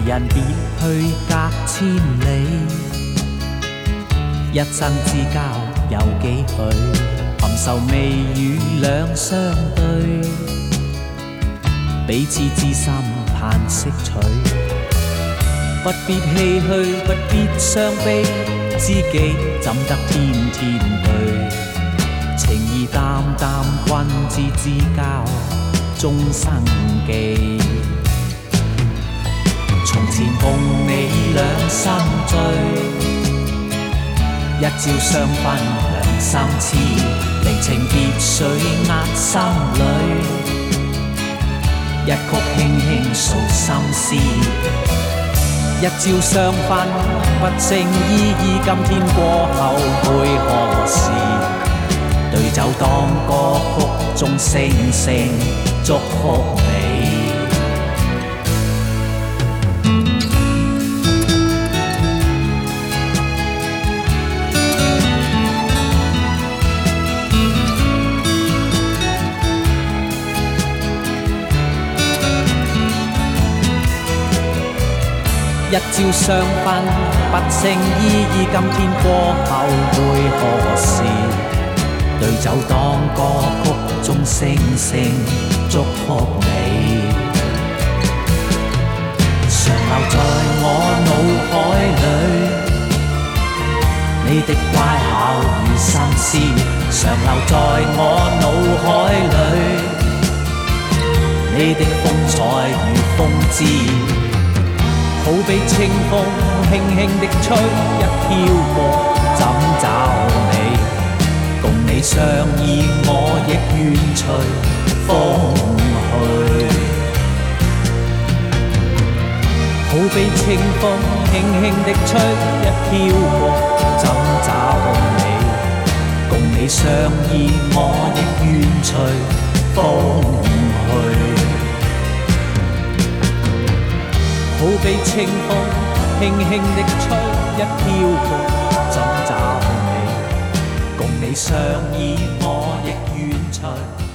人別去隔千里，一生之交有幾許？含愁眉宇兩相對，彼此知心盼惜取。不必唏噓，不必傷悲，知己怎得天天對？情義淡淡，君子之交終生記。從前共你兩心醉，一朝相分兩心痴，離情別緒壓心裏，一曲輕輕訴心思。一朝相分不勝依依，今天過後會何時？對酒當歌曲中聲聲祝福你。一朝相分不勝依依，今天過後會何時？對酒當歌曲中聲聲祝福你。常留在我腦海裏，你的乖巧與心思，常留在我腦海裏，你的風采與風姿。好比清風輕輕的吹，一飄過怎找你？共你相依我亦願隨風去。好比清風輕輕的吹，一飄過怎找你？共你相依我亦願隨風去。好比清風輕輕的吹，一飄過怎找你？共你相依我亦願隨